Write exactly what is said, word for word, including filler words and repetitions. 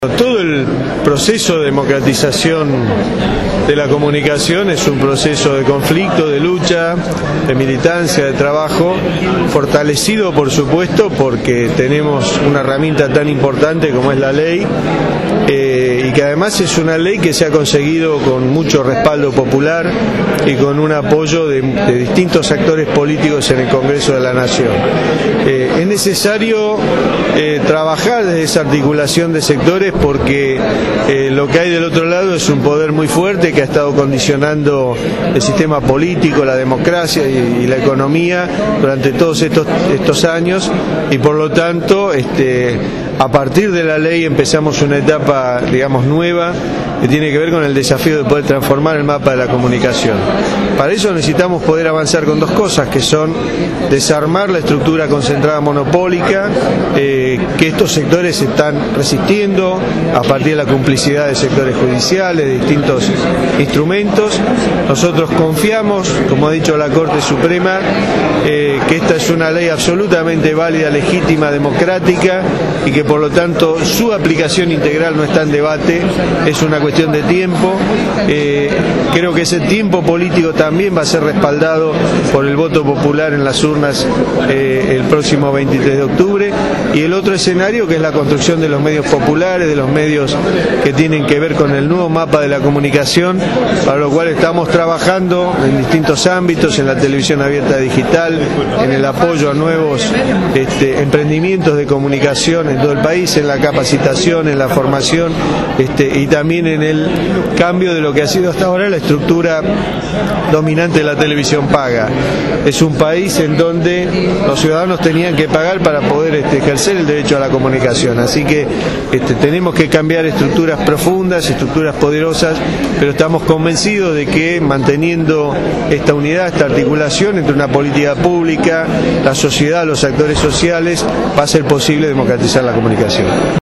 Todo el proceso de democratización de la comunicación es un proceso de conflicto, de lucha, de militancia, de trabajo, fortalecido por supuesto porque tenemos una herramienta tan importante como es la ley, eh, y que además es una ley que se ha conseguido con mucho respaldo popular y con un apoyo de, de distintos actores políticos en el Congreso de la Nación. Eh, es necesario eh, trabajar desde esa articulación de sectores porque eh, lo que hay del otro lado es un poder muy fuerte que ha estado condicionando el sistema político, la democracia y, y la economía durante todos estos, estos años, y por lo tanto este, a partir de la ley empezamos una etapa, digamos, nueva que tiene que ver con el desafío de poder transformar el mapa de la comunicación. Para eso necesitamos poder avanzar con dos cosas, que son desarmar la estructura concentrada monopólica, eh, que estos sectores están resistiendo a partir de la complicidad de sectores judiciales, de distintos instrumentos. Nosotros confiamos, como ha dicho la Corte Suprema, eh, que esta es una ley absolutamente válida, legítima, democrática, y que por lo tanto su aplicación integral no está en debate, es una cuestión de tiempo. Eh, creo que ese tiempo político también va a ser respaldado por el voto popular en las urnas eh, el próximo veintitrés de octubre, y el otro escenario que es la construcción de los medios populares, de los medios que tienen que ver con el nuevo mapa de la comunicación, para lo cual estamos trabajando en distintos ámbitos, en la televisión abierta digital, en el apoyo a nuevos este, emprendimientos de comunicación en todo el país, en la capacitación, en la formación este, y también en el cambio de lo que ha sido hasta ahora la estructura dominante de la televisión paga. Es un país en donde los ciudadanos tenían que pagar para poder este, ejercer el derecho a la comunicación, así que este, tenemos que cambiar estructuras profundas, estructuras poderosas, pero estamos convencidos de que manteniendo esta unidad, esta articulación entre una política pública, la sociedad, los actores sociales, va a ser posible democratizar la comunicación.